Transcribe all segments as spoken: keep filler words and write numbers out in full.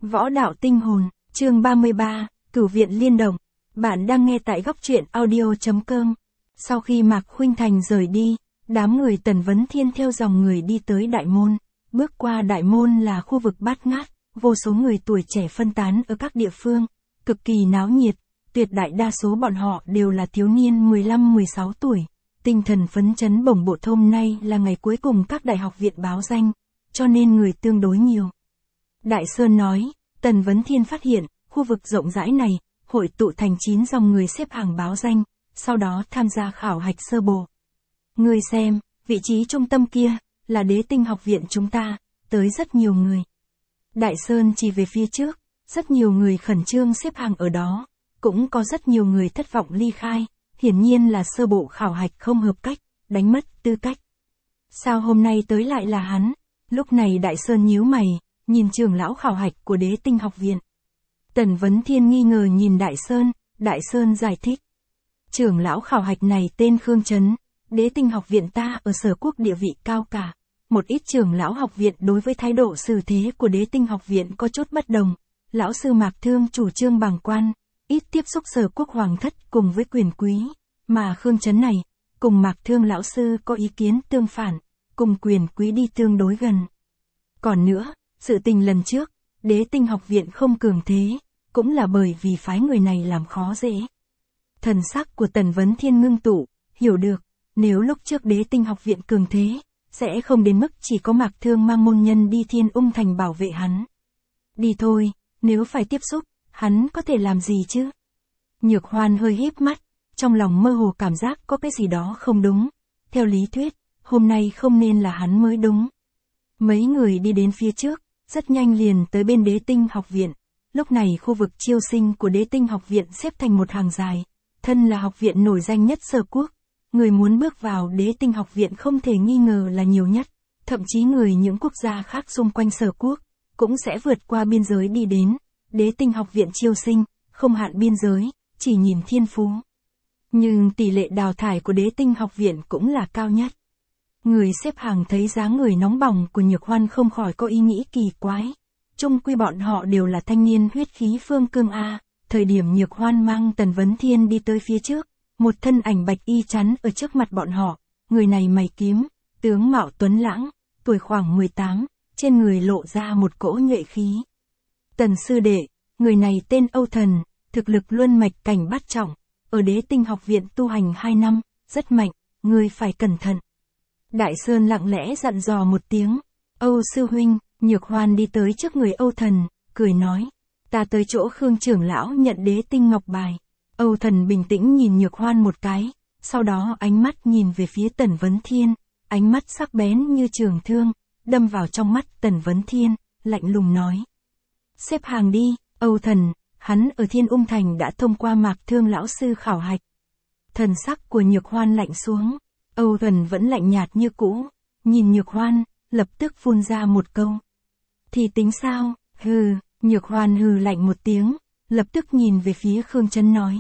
Võ đạo tinh hồn, chương ba mươi ba, Cửu viện liên động. Bạn đang nghe tại góc truyện audio chấm com. Sau khi Mạc Khuynh Thành rời đi, đám người Tần Vấn Thiên theo dòng người đi tới đại môn. Bước qua đại môn là khu vực bát ngát, vô số người tuổi trẻ phân tán ở các địa phương, cực kỳ náo nhiệt. Tuyệt đại đa số bọn họ đều là thiếu niên mười lăm mười sáu tuổi. Tinh thần phấn chấn bổng bột. Hôm nay là ngày cuối cùng các đại học viện báo danh, cho nên người tương đối nhiều. Đại Sơn nói, Tần Vấn Thiên phát hiện, khu vực rộng rãi này, hội tụ thành chín dòng người xếp hàng báo danh, sau đó tham gia khảo hạch sơ bộ. Ngươi xem, vị trí trung tâm kia, là Đế Tinh học viện chúng ta, tới rất nhiều người. Đại Sơn chỉ về phía trước, rất nhiều người khẩn trương xếp hàng ở đó, cũng có rất nhiều người thất vọng ly khai, hiển nhiên là sơ bộ khảo hạch không hợp cách, đánh mất tư cách. Sao hôm nay tới lại là hắn? Lúc này Đại Sơn nhíu mày, nhìn trưởng lão khảo hạch của Đế Tinh học viện. Tần Vấn Thiên nghi ngờ nhìn Đại Sơn, Đại Sơn giải thích. Trưởng lão khảo hạch này tên Khương Trấn, Đế Tinh học viện ta ở Sở Quốc địa vị cao cả. Một ít trưởng lão học viện đối với thái độ xử thế của Đế Tinh học viện có chút bất đồng. Lão sư Mạc Thương chủ trương bàng quan, ít tiếp xúc Sở Quốc hoàng thất cùng với quyền quý, mà Khương Trấn này, cùng Mạc Thương lão sư có ý kiến tương phản, cùng quyền quý đi tương đối gần. Còn nữa, sự tình lần trước, Đế Tinh học viện không cường thế, cũng là bởi vì phái người này làm khó dễ. Thần sắc của Tần Vấn Thiên ngưng tụ, hiểu được, nếu lúc trước Đế Tinh học viện cường thế, sẽ không đến mức chỉ có Mạc Thương mang môn nhân đi Thiên Ung Thành bảo vệ hắn. Đi thôi, nếu phải tiếp xúc, hắn có thể làm gì chứ? Nhược Hoan hơi híp mắt, trong lòng mơ hồ cảm giác có cái gì đó không đúng. Theo lý thuyết, hôm nay không nên là hắn mới đúng. Mấy người đi đến phía trước, rất nhanh liền tới bên Đế Tinh học viện. Lúc này khu vực chiêu sinh của Đế Tinh học viện xếp thành một hàng dài. Thân là học viện nổi danh nhất Sở Quốc, người muốn bước vào Đế Tinh học viện không thể nghi ngờ là nhiều nhất. Thậm chí người những quốc gia khác xung quanh Sở Quốc, cũng sẽ vượt qua biên giới đi đến. Đế Tinh học viện chiêu sinh, không hạn biên giới, chỉ nhìn thiên phú. Nhưng tỷ lệ đào thải của Đế Tinh học viện cũng là cao nhất. Người xếp hàng thấy dáng người nóng bỏng của Nhược Hoan không khỏi có ý nghĩ kỳ quái. Chung quy bọn họ đều là thanh niên huyết khí phương cương A. Thời điểm Nhược Hoan mang Tần Vấn Thiên đi tới phía trước, một thân ảnh bạch y chắn ở trước mặt bọn họ. Người này mày kiếm, tướng mạo tuấn lãng, tuổi khoảng mười tám, trên người lộ ra một cỗ nhuệ khí. Tần sư đệ, người này tên Âu Thần, thực lực luân mạch cảnh bát trọng, ở Đế Tinh học viện tu hành hai năm, rất mạnh, ngươi phải cẩn thận. Đại Sơn lặng lẽ dặn dò một tiếng. Âu sư huynh. Nhược Hoan đi tới trước người Âu Thần, cười nói. Ta tới chỗ Khương trưởng lão nhận Đế Tinh ngọc bài. Âu Thần bình tĩnh nhìn Nhược Hoan một cái, sau đó ánh mắt nhìn về phía Tần Vấn Thiên, ánh mắt sắc bén như trường thương, đâm vào trong mắt Tần Vấn Thiên, lạnh lùng nói. Xếp hàng đi, Âu Thần, hắn ở Thiên Ung Thành đã thông qua Mạc Thương lão sư khảo hạch. Thần sắc của Nhược Hoan lạnh xuống, Âu Thần vẫn lạnh nhạt như cũ, nhìn Nhược Hoan, lập tức phun ra một câu. Thì tính sao, hừ, Nhược Hoan hừ lạnh một tiếng, lập tức nhìn về phía Khương Trấn nói.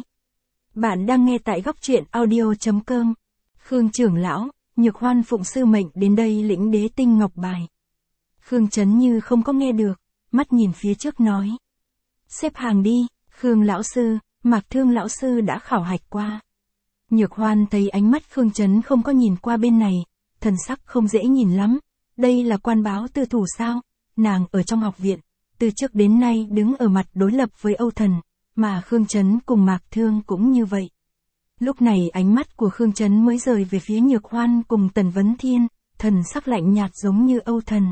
Bạn đang nghe tại góc truyện audio chấm com. Khương trưởng lão, Nhược Hoan phụng sư mệnh đến đây lĩnh Đế Tinh ngọc bài. Khương Trấn như không có nghe được, mắt nhìn phía trước nói. Xếp hàng đi, Khương lão sư, Mạc Thương lão sư đã khảo hạch qua. Nhược Hoan thấy ánh mắt Khương Trấn không có nhìn qua bên này, thần sắc không dễ nhìn lắm. Đây là quan báo tư thủ sao? Nàng ở trong học viện, từ trước đến nay đứng ở mặt đối lập với Âu Thần, mà Khương Trấn cùng Mạc Thương cũng như vậy. Lúc này ánh mắt của Khương Trấn mới rời về phía Nhược Hoan cùng Tần Vấn Thiên, thần sắc lạnh nhạt giống như Âu Thần.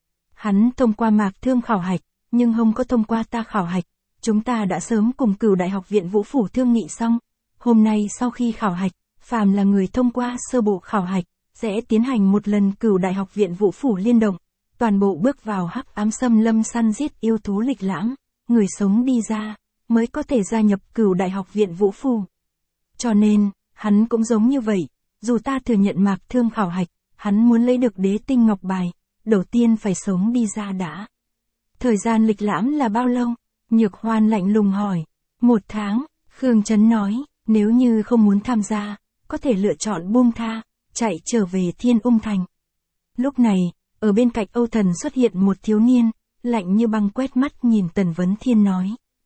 Hắn thông qua Mạc Thương khảo hạch, nhưng không có thông qua ta khảo hạch. Chúng ta đã sớm cùng Cửu Đại học viện Vũ Phủ thương nghị xong. Hôm nay sau khi khảo hạch, phàm là người thông qua sơ bộ khảo hạch, sẽ tiến hành một lần Cửu Đại học viện Vũ Phủ liên động. Toàn bộ bước vào hắc ám xâm lâm săn giết yêu thú lịch lãm, người sống đi ra, mới có thể gia nhập Cửu Đại học viện Vũ Phủ. Cho nên, hắn cũng giống như vậy, dù ta thừa nhận Mạc Thương khảo hạch, hắn muốn lấy được Đế Tinh ngọc bài, đầu tiên phải sống đi ra đã. Thời gian lịch lãm là bao lâu? Nhược Hoan lạnh lùng hỏi. Một tháng, Khương Trấn nói, nếu như không muốn tham gia, có thể lựa chọn buông tha, chạy trở về Thiên Ung Thành. Lúc này, ở bên cạnh Âu Thần xuất hiện một thiếu niên, lạnh như băng quét mắt nhìn Tần Vấn Thiên nói.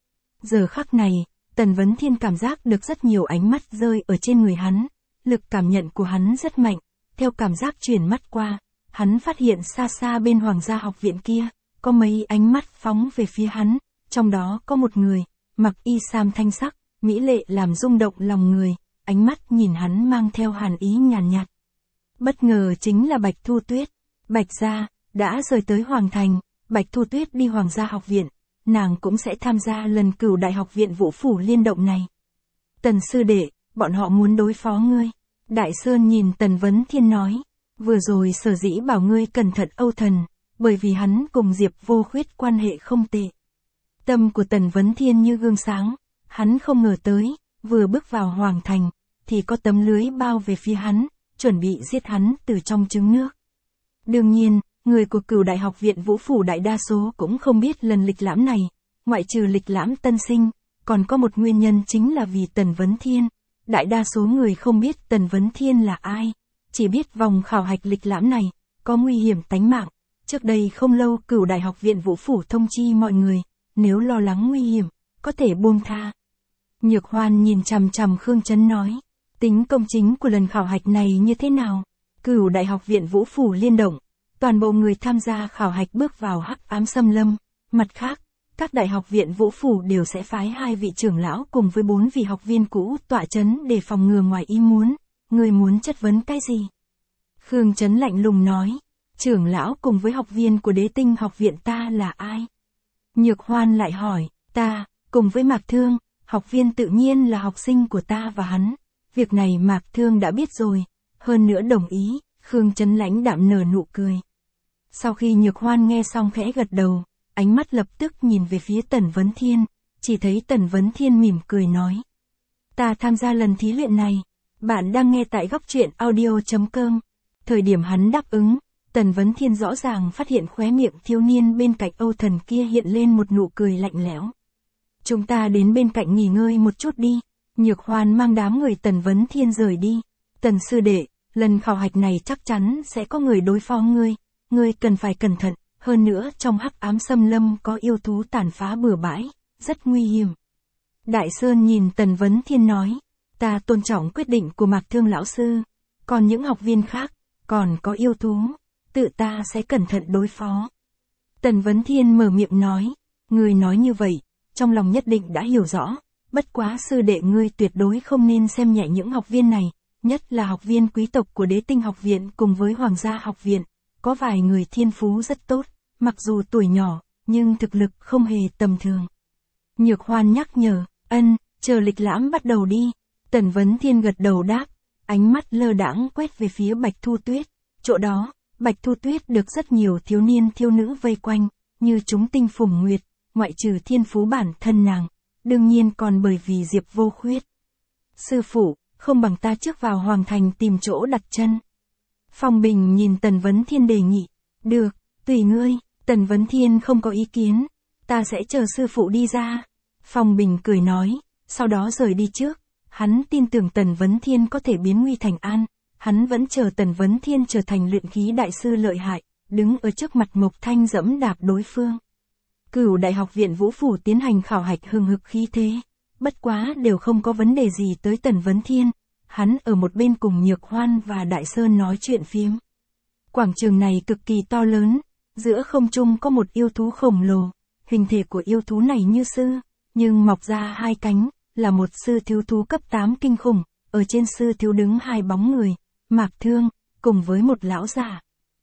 Giờ khắc này, Tần Vấn Thiên cảm giác được rất nhiều ánh mắt rơi ở trên người hắn, lực cảm nhận của hắn rất mạnh, theo cảm giác chuyển mắt qua, hắn phát hiện xa xa bên Hoàng gia học viện kia, có mấy ánh mắt phóng về phía hắn, trong đó có một người, mặc y sam thanh sắc, mỹ lệ làm rung động lòng người, ánh mắt nhìn hắn mang theo hàn ý nhàn nhạt, nhạt. Bất ngờ chính là Bạch Thu Tuyết, Bạch gia, đã rời tới Hoàng thành, Bạch Thu Tuyết đi Hoàng gia học viện, nàng cũng sẽ tham gia lần cửu đại học viện vũ phủ liên động này. Tần sư đệ, bọn họ muốn đối phó ngươi. Đại Sơn nhìn Tần Vấn Thiên nói, vừa rồi sở dĩ bảo ngươi cẩn thận Âu Thần, bởi vì hắn cùng Diệp Vô Khuyết quan hệ không tệ. Tâm của Tần Vấn Thiên như gương sáng, hắn không ngờ tới, vừa bước vào Hoàng thành, thì có tấm lưới bao về phía hắn, chuẩn bị giết hắn từ trong trứng nước. Đương nhiên, người của cửu đại học viện vũ phủ đại đa số cũng không biết lần lịch lãm này, ngoại trừ lịch lãm tân sinh, còn có một nguyên nhân chính là vì Tần Vấn Thiên. Đại đa số người không biết Tần Vấn Thiên là ai, chỉ biết vòng khảo hạch lịch lãm này, có nguy hiểm tánh mạng. Trước đây không lâu cửu đại học viện vũ phủ thông chi mọi người, nếu lo lắng nguy hiểm, có thể buông tha. Nhược Hoan nhìn chằm chằm Khương Chấn nói, tính công chính của lần khảo hạch này như thế nào? Cửu đại học viện vũ phủ liên động, toàn bộ người tham gia khảo hạch bước vào hắc ám xâm lâm, mặt khác, các đại học viện vũ phủ đều sẽ phái hai vị trưởng lão cùng với bốn vị học viên cũ tọa chấn để phòng ngừa ngoài ý muốn. Người muốn chất vấn cái gì? Khương Chấn lạnh lùng nói, trưởng lão cùng với học viên của Đế Tinh học viện ta là ai? Nhược Hoan lại hỏi, ta, cùng với Mạc Thương, học viên tự nhiên là học sinh của ta và hắn. Việc này Mạc Thương đã biết rồi, hơn nữa đồng ý. Khương Chấn lãnh đạm nở nụ cười. Sau khi Nhược Hoan nghe xong khẽ gật đầu, ánh mắt lập tức nhìn về phía Tần Vấn Thiên, chỉ thấy Tần Vấn Thiên mỉm cười nói. Ta tham gia lần thí luyện này, bạn đang nghe tại góc truyện audio chấm com. Thời điểm hắn đáp ứng, Tần Vấn Thiên rõ ràng phát hiện khóe miệng thiếu niên bên cạnh Âu Thần kia hiện lên một nụ cười lạnh lẽo. Chúng ta đến bên cạnh nghỉ ngơi một chút đi. Nhược Hoan mang đám người Tần Vấn Thiên rời đi. Tần sư đệ, lần khảo hạch này chắc chắn sẽ có người đối phó ngươi, ngươi cần phải cẩn thận. Hơn nữa trong hắc ám xâm lâm có yêu thú tàn phá bừa bãi, rất nguy hiểm. Đại Sơn nhìn Tần Vấn Thiên nói, ta tôn trọng quyết định của Mạc Thương lão sư, còn những học viên khác, còn có yêu thú, tự ta sẽ cẩn thận đối phó. Tần Vấn Thiên mở miệng nói, ngươi nói như vậy, trong lòng nhất định đã hiểu rõ, bất quá sư đệ ngươi tuyệt đối không nên xem nhẹ những học viên này, nhất là học viên quý tộc của Đế Tinh học viện cùng với Hoàng gia học viện. Có vài người thiên phú rất tốt, mặc dù tuổi nhỏ, nhưng thực lực không hề tầm thường. Nhược Hoan nhắc nhở, ân, chờ lịch lãm bắt đầu đi. Tần Vấn Thiên gật đầu đáp, ánh mắt lơ đãng quét về phía Bạch Thu Tuyết. Chỗ đó, Bạch Thu Tuyết được rất nhiều thiếu niên thiếu nữ vây quanh, như chúng tinh phùng nguyệt, ngoại trừ thiên phú bản thân nàng, đương nhiên còn bởi vì Diệp Vô Khuyết. Sư phụ, không bằng ta trước vào Hoàng thành tìm chỗ đặt chân. Phong Bình nhìn Tần Vấn Thiên đề nghị, được, tùy ngươi. Tần Vấn Thiên không có ý kiến, ta sẽ chờ sư phụ đi ra. Phong Bình cười nói, sau đó rời đi trước, hắn tin tưởng Tần Vấn Thiên có thể biến nguy thành an, hắn vẫn chờ Tần Vấn Thiên trở thành luyện khí đại sư lợi hại, đứng ở trước mặt Mộc Thanh dẫm đạp đối phương. Cửu đại học viện vũ phủ tiến hành khảo hạch hừng hực khí thế, bất quá đều không có vấn đề gì tới Tần Vấn Thiên, hắn ở một bên cùng Nhược Hoan và Đại Sơn nói chuyện phiếm. Quảng trường này cực kỳ to lớn, giữa không trung có một yêu thú khổng lồ, hình thể của yêu thú này như sư, nhưng mọc ra hai cánh, là một sư thiếu thú cấp tám kinh khủng, ở trên sư thiếu đứng hai bóng người, Mạc Thương, cùng với một lão giả.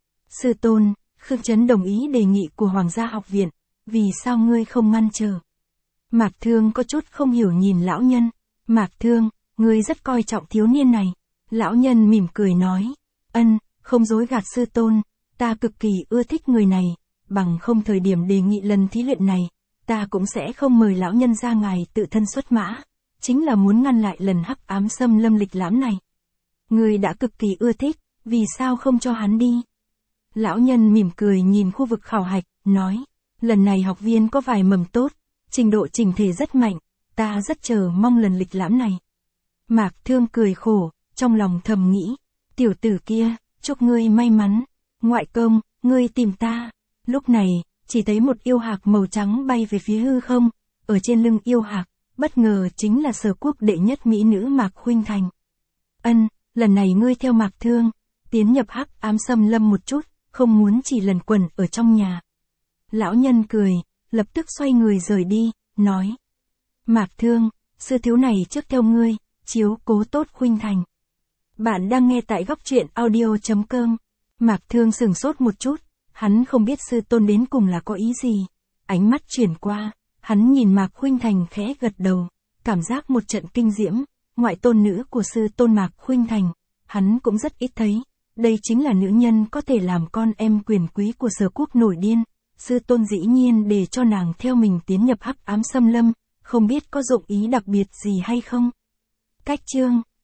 Sư tôn, Khương Chấn đồng ý đề nghị của Hoàng gia học viện, vì sao ngươi không ngăn trở? Mạc Thương có chút không hiểu nhìn lão nhân, Mạc Thương, ngươi rất coi trọng thiếu niên này. Lão nhân mỉm cười nói, ân, không dối gạt sư tôn, ta cực kỳ ưa thích người này, bằng không thời điểm đề nghị lần thí luyện này, ta cũng sẽ không mời lão nhân ra ngài tự thân xuất mã, chính là muốn ngăn lại lần hắc ám xâm lâm lịch lãm này. Ngươi đã cực kỳ ưa thích, vì sao không cho hắn đi? Lão nhân mỉm cười nhìn khu vực khảo hạch, nói, lần này học viên có vài mầm tốt, trình độ trình thể rất mạnh, ta rất chờ mong lần lịch lãm này. Mạc Thương cười khổ, trong lòng thầm nghĩ, tiểu tử kia, chúc ngươi may mắn, ngoại công, ngươi tìm ta. Lúc này, chỉ thấy một yêu hạc màu trắng bay về phía hư không, ở trên lưng yêu hạc, bất ngờ chính là Sở Quốc đệ nhất mỹ nữ Mạc Khuynh Thành. Ân, lần này ngươi theo Mạc Thương, tiến nhập hắc ám xâm lâm một chút, không muốn chỉ lần quần ở trong nhà. Lão nhân cười, lập tức xoay người rời đi, nói. Mạc Thương, sư thiếu này trước theo ngươi, chiếu cố tốt Khuynh Thành. Bạn đang nghe tại góc truyện audio.com. Mạc Thương sửng sốt một chút, hắn không biết sư tôn đến cùng là có ý gì. Ánh mắt chuyển qua, hắn nhìn Mạc Khuynh Thành khẽ gật đầu, cảm giác một trận kinh diễm, ngoại tôn nữ của sư tôn Mạc Khuynh Thành, hắn cũng rất ít thấy. Đây chính là nữ nhân có thể làm con em quyền quý của Sở Quốc nổi điên. Sư tôn dĩ nhiên để cho nàng theo mình tiến nhập hắc ám xâm lâm, không biết có dụng ý đặc biệt gì hay không. Cách chương